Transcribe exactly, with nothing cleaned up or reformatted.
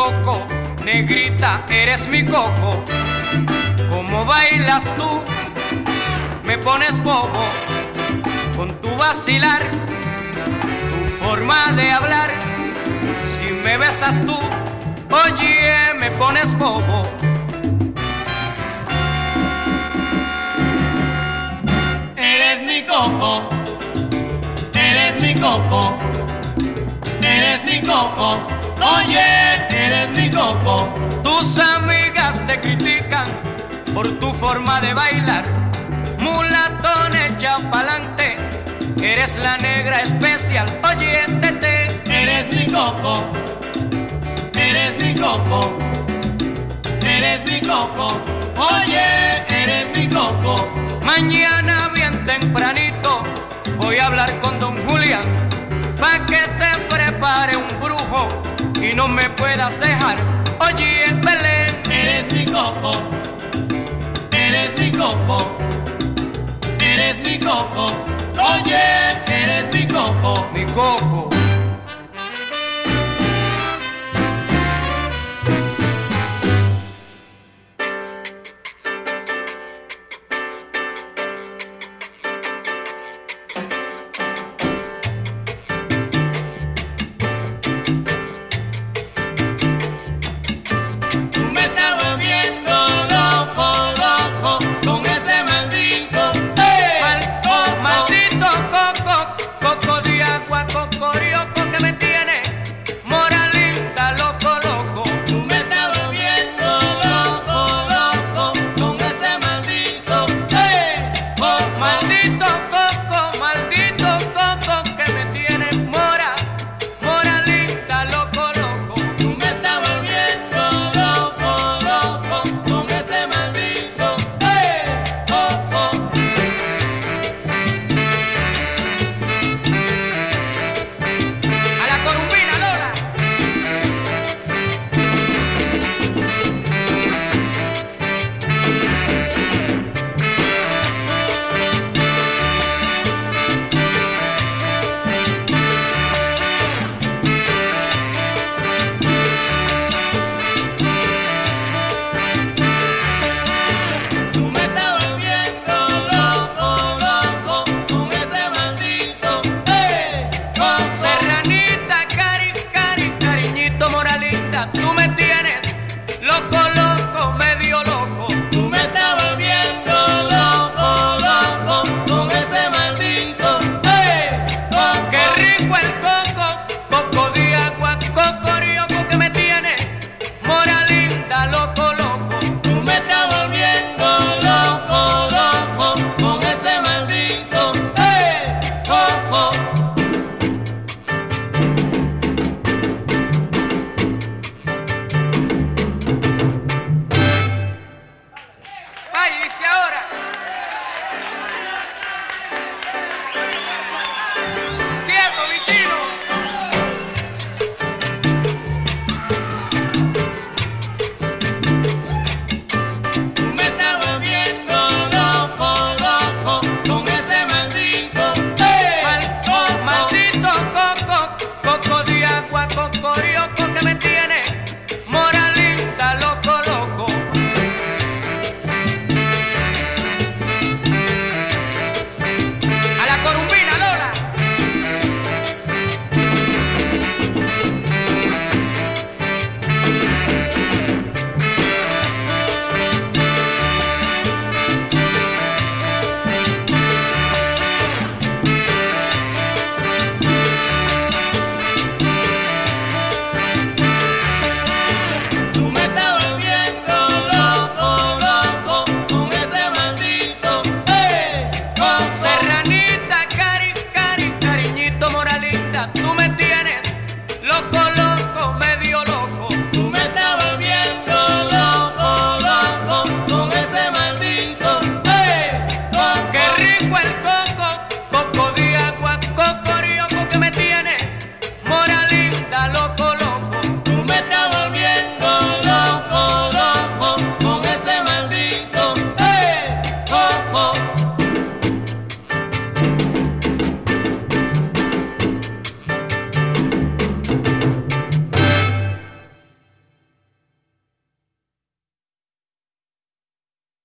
coco, negrita, eres mi coco. Como bailas tú, me pones bobo con tu vacilar, tu forma de hablar. Si me besas tú, oye, me pones bobo. Eres mi coco, eres mi coco, eres mi coco, oye, eres mi coco. Tus amigas te critican por tu forma de bailar, mulatón echa pa'lante, eres la negra especial, oye, tete. Eres mi coco, eres mi coco, eres mi coco, oye, eres mi coco. Mañana bien tempranito voy a hablar con don Julián, pa' que te prepare un brujo y no me puedas dejar, oye, en Belén. Eres mi coco, eres mi coco, eres mi coco, oye, eres mi coco. Mi coco.